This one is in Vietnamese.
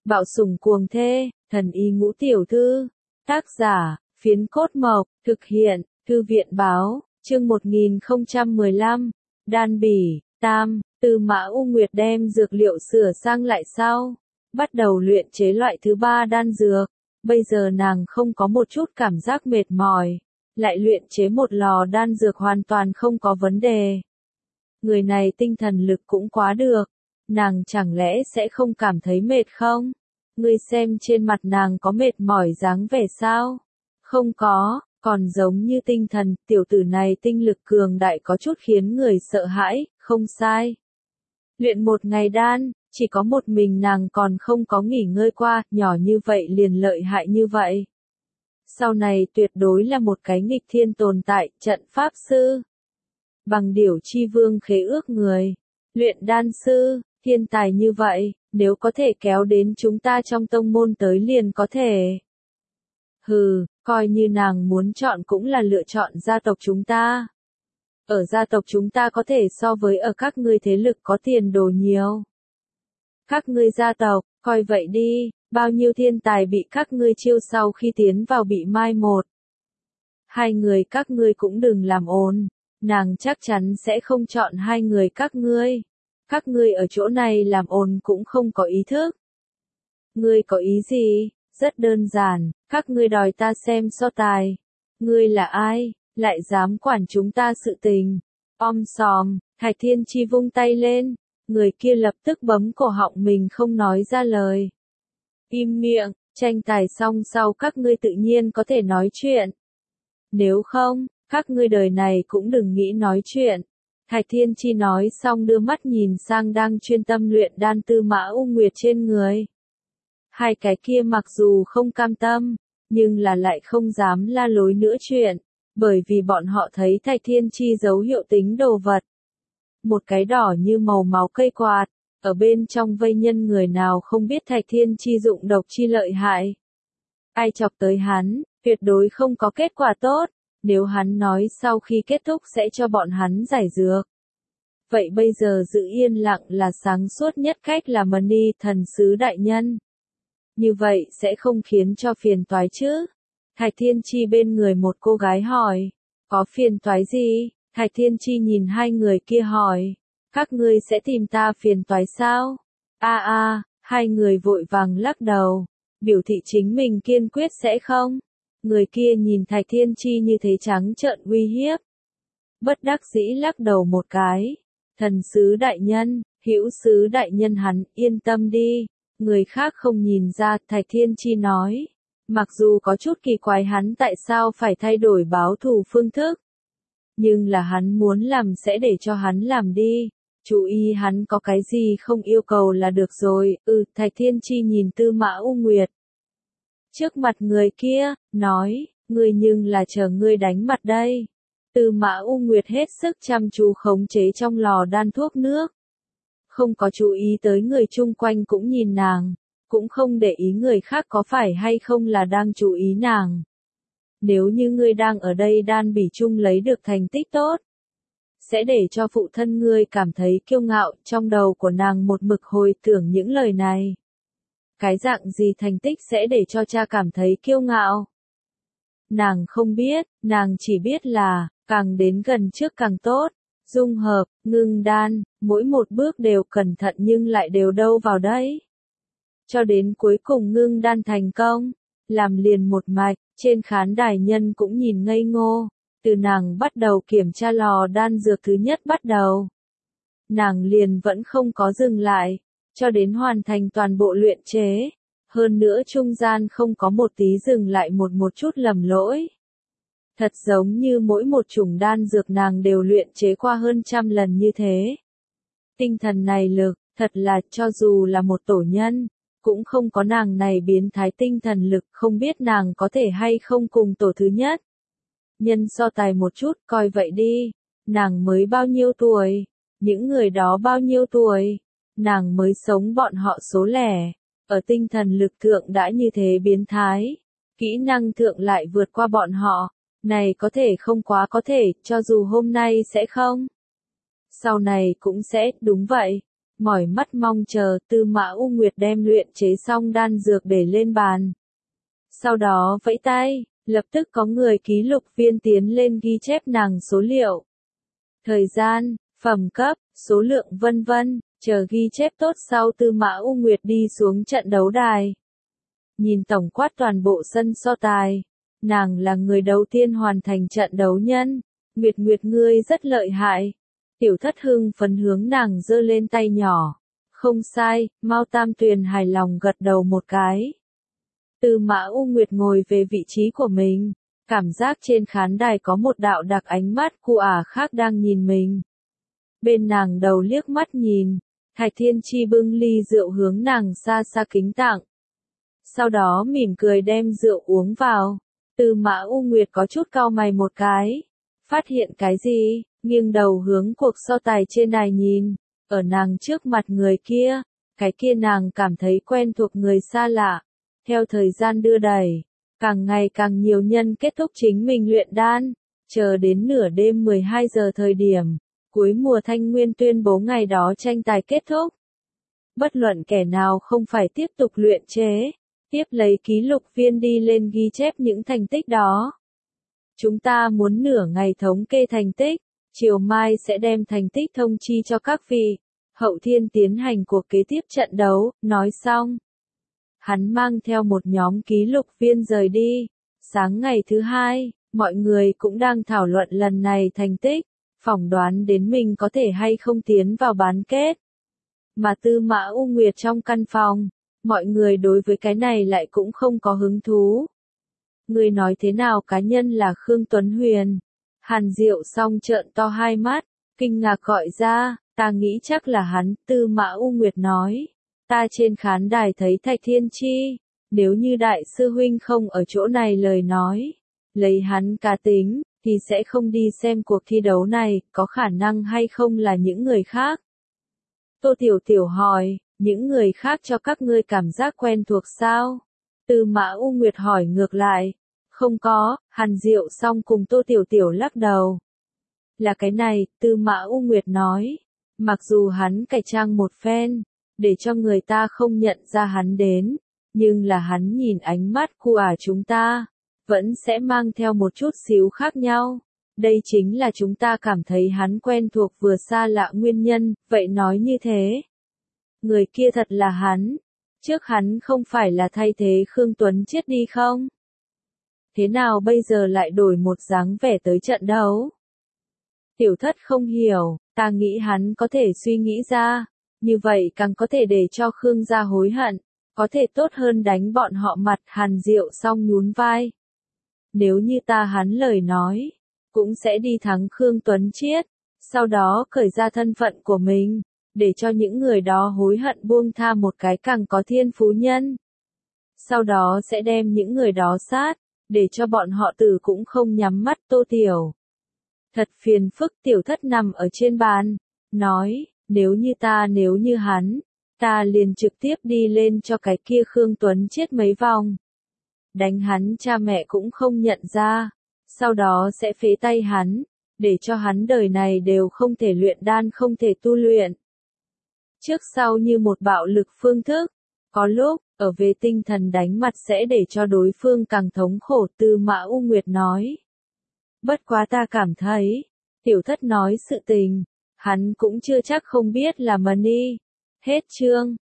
Bạo sủng cuồng thê, thần y ngũ tiểu thư. Tác giả, Phiến Cốt Mộc, thực hiện, Thư viện báo, chương 1015, Đan Bỉ, Tam, Tư Mã U Nguyệt đem dược liệu sửa sang lại sau, bắt đầu luyện chế loại thứ 3 đan dược. Bây giờ nàng không có một chút cảm giác mệt mỏi, lại luyện chế một lò đan dược hoàn toàn không có vấn đề. Người này tinh thần lực cũng quá được, nàng chẳng lẽ sẽ không cảm thấy mệt không? Ngươi xem trên mặt nàng có mệt mỏi dáng vẻ sao? Không có, còn giống như tinh thần, tiểu tử này tinh lực cường đại có chút khiến người sợ hãi, không sai. Luyện một ngày đan, chỉ có một mình nàng còn không có nghỉ ngơi qua, nhỏ như vậy liền lợi hại như vậy. Sau này tuyệt đối là một cái nghịch thiên tồn tại, trận pháp sư. Bằng điểu chi vương khế ước người, luyện đan sư, thiên tài như vậy, nếu có thể kéo đến chúng ta trong tông môn tới liền có thể. Hừ, coi như nàng muốn chọn cũng là lựa chọn gia tộc chúng ta. Ở gia tộc chúng ta có thể so với ở các ngươi thế lực có tiền đồ nhiều. Các ngươi gia tộc, coi vậy đi, bao nhiêu thiên tài bị các ngươi chiêu sau khi tiến vào bị mai một. Hai người các ngươi cũng đừng làm ồn, nàng chắc chắn sẽ không chọn hai người các ngươi. Các ngươi ở chỗ này làm ồn cũng không có ý thức. Ngươi có ý gì? Rất đơn giản, các ngươi đòi ta xem so tài. Ngươi là ai, lại dám quản chúng ta sự tình? Om sòm, Thạch Thiên Chi vung tay lên, người kia lập tức bấm cổ họng mình không nói ra lời. Im miệng, tranh tài xong sau các ngươi tự nhiên có thể nói chuyện. Nếu không, các ngươi đời này cũng đừng nghĩ nói chuyện. Thạch Thiên Chi nói xong đưa mắt nhìn sang đang chuyên tâm luyện đan Tư Mã U Nguyệt trên người. Hai cái kia mặc dù không cam tâm, nhưng là lại không dám la lối nữa chuyện, bởi vì bọn họ thấy Thạch Thiên Chi dấu hiệu tính đồ vật. Một cái đỏ như màu máu cây quạt, ở bên trong vây nhân người nào không biết Thạch Thiên Chi dụng độc chi lợi hại. Ai chọc tới hắn, tuyệt đối không có kết quả tốt, nếu hắn nói sau khi kết thúc sẽ cho bọn hắn giải dược. Vậy bây giờ giữ yên lặng là sáng suốt nhất cách là Mani thần sứ đại nhân. Như vậy sẽ không khiến cho phiền toái chứ? Thạch Thiên Chi bên người một cô gái hỏi. Có phiền toái gì? Thạch Thiên Chi nhìn hai người kia hỏi. Các ngươi sẽ tìm ta phiền toái sao? Hai người vội vàng lắc đầu. Biểu thị chính mình kiên quyết sẽ không. Người kia nhìn Thạch Thiên Chi như thế trắng trợn uy hiếp. Bất đắc dĩ lắc đầu một cái. Thần sứ đại nhân, hữu sứ đại nhân hắn, yên tâm đi. Người khác không nhìn ra, Thạch Thiên Chi nói. Mặc dù có chút kỳ quái hắn tại sao phải thay đổi báo thù phương thức. Nhưng là hắn muốn làm sẽ để cho hắn làm đi. Chú ý hắn có cái gì không yêu cầu là được rồi. Thạch Thiên Chi nhìn Tư Mã U Nguyệt. Trước mặt người kia, nói, ngươi nhưng là chờ ngươi đánh mặt đây. Tư Mã U Nguyệt hết sức chăm chú khống chế trong lò đan thuốc nước. Không có chú ý tới người chung quanh cũng nhìn nàng, cũng không để ý người khác có phải hay không là đang chú ý nàng. Nếu như ngươi đang ở đây đan bỉ chung lấy được thành tích tốt, sẽ để cho phụ thân ngươi cảm thấy kiêu ngạo, trong đầu của nàng một mực hồi tưởng những lời này. Cái dạng gì thành tích sẽ để cho cha cảm thấy kiêu ngạo? Nàng không biết, nàng chỉ biết là, càng đến gần trước càng tốt. Dung hợp, ngưng đan, mỗi một bước đều cẩn thận nhưng lại đều đâu vào đấy. Cho đến cuối cùng ngưng đan thành công, làm liền một mạch, trên khán đài nhân cũng nhìn ngây ngô, từ nàng bắt đầu kiểm tra lò đan dược thứ nhất bắt đầu. Nàng liền vẫn không có dừng lại, cho đến hoàn thành toàn bộ luyện chế, hơn nữa trung gian không có một tí dừng lại một chút lầm lỗi. Thật giống như mỗi một chủng đan dược nàng đều luyện chế qua hơn 100 lần như thế. Tinh thần này lực, thật là cho dù là một tổ nhân, cũng không có nàng này biến thái tinh thần lực, không biết nàng có thể hay không cùng tổ thứ nhất. Nhân so tài một chút coi vậy đi, nàng mới bao nhiêu tuổi, những người đó bao nhiêu tuổi, nàng mới sống bọn họ số lẻ, ở tinh thần lực thượng đã như thế biến thái, kỹ năng thượng lại vượt qua bọn họ. Này có thể không quá có thể, cho dù hôm nay sẽ không. Sau này cũng sẽ, đúng vậy. mỏi mắt mong chờ Tư Mã U Nguyệt đem luyện chế xong đan dược để lên bàn. Sau đó vẫy tay, lập tức có người ký lục viên tiến lên ghi chép nàng số liệu. Thời gian, phẩm cấp, số lượng vân vân, chờ ghi chép tốt sau Tư Mã U Nguyệt đi xuống trận đấu đài. Nhìn tổng quát toàn bộ sân so tài, nàng là người đầu tiên hoàn thành trận đấu nhân. Nguyệt Nguyệt ngươi rất lợi hại. Tiểu Thất hưng phấn hướng nàng giơ lên tay nhỏ. Không sai, Mao Tam Tuyền hài lòng gật đầu một cái. Tư Mã U Nguyệt ngồi về vị trí của mình, cảm giác trên khán đài có một đạo đặc ánh mắt cu khác đang nhìn mình. Bên nàng đầu liếc mắt nhìn, Thạch Thiên Chi bưng ly rượu hướng nàng xa xa kính tặng. Sau đó mỉm cười đem rượu uống vào. Tư Mã U Nguyệt có chút cau mày một cái. Phát hiện cái gì, nghiêng đầu hướng cuộc so tài trên đài nhìn. Ở nàng trước mặt người kia, cái kia nàng cảm thấy quen thuộc người xa lạ. Theo thời gian đưa đẩy, càng ngày càng nhiều nhân kết thúc chính mình luyện đan. Chờ đến nửa đêm 12 giờ thời điểm, cuối mùa Thanh Nguyên tuyên bố ngày đó tranh tài kết thúc. Bất luận kẻ nào không phải tiếp tục luyện chế, tiếp lấy ký lục viên đi lên ghi chép những thành tích đó. Chúng ta muốn nửa ngày thống kê thành tích, chiều mai sẽ đem thành tích thông chi cho các vị. Hậu Thiên tiến hành cuộc kế tiếp trận đấu, nói xong. Hắn mang theo một nhóm ký lục viên rời đi. Sáng ngày thứ hai, mọi người cũng đang thảo luận lần này thành tích, phỏng đoán đến mình có thể hay không tiến vào bán kết. Mà Tư Mã U Nguyệt trong căn phòng, mọi người đối với cái này lại cũng không có hứng thú. Người nói thế nào cá nhân là Khương Tuấn Huyền? Hàn Diệu song trợn to hai mắt, kinh ngạc gọi ra, ta nghĩ chắc là hắn. Tư Mã U Nguyệt nói, ta trên khán đài thấy Thạch Thiên Chi, nếu như đại sư huynh không ở chỗ này lời nói, lấy hắn cá tính, thì sẽ không đi xem cuộc thi đấu này, có khả năng hay không là những người khác. Tô Tiểu Tiểu hỏi, những người khác cho các ngươi cảm giác quen thuộc sao? Tư Mã U Nguyệt hỏi ngược lại, không có. Hàn Diệu song cùng Tô Tiểu Tiểu lắc đầu. Là cái này, Tư Mã U Nguyệt nói, mặc dù hắn cải trang một phen, để cho người ta không nhận ra hắn đến, nhưng là hắn nhìn ánh mắt của chúng ta, vẫn sẽ mang theo một chút xíu khác nhau. Đây chính là chúng ta cảm thấy hắn quen thuộc vừa xa lạ nguyên nhân, vậy nói như thế. Người kia thật là hắn. Trước hắn không phải là thay thế Khương Tuấn Chiết đi không? Thế nào bây giờ lại đổi một dáng vẻ tới trận đấu? Tiểu Thất không hiểu, ta nghĩ hắn có thể suy nghĩ ra, như vậy càng có thể để cho Khương gia hối hận, có thể tốt hơn đánh bọn họ mặt. Hàn Diệu song nhún vai. Nếu như ta hắn lời nói, cũng sẽ đi thắng Khương Tuấn Chiết, sau đó cởi ra thân phận của mình, để cho những người đó hối hận buông tha một cái càng có thiên phú nhân. Sau đó sẽ đem những người đó sát, để cho bọn họ tử cũng không nhắm mắt. Tô Tiểu thật phiền phức. Tiểu Thất nằm ở trên bàn, nói, nếu như hắn, ta liền trực tiếp đi lên cho cái kia Khương Tuấn Chiết mấy vòng. Đánh hắn cha mẹ cũng không nhận ra, sau đó sẽ phế tay hắn, để cho hắn đời này đều không thể luyện đan không thể tu luyện. Trước sau như một bạo lực phương thức, có lúc, ở về tinh thần đánh mặt sẽ để cho đối phương càng thống khổ. Tư Mã U Nguyệt nói. Bất quá ta cảm thấy, Tiểu Thất nói sự tình, hắn cũng chưa chắc không biết là Mani. Hết chương.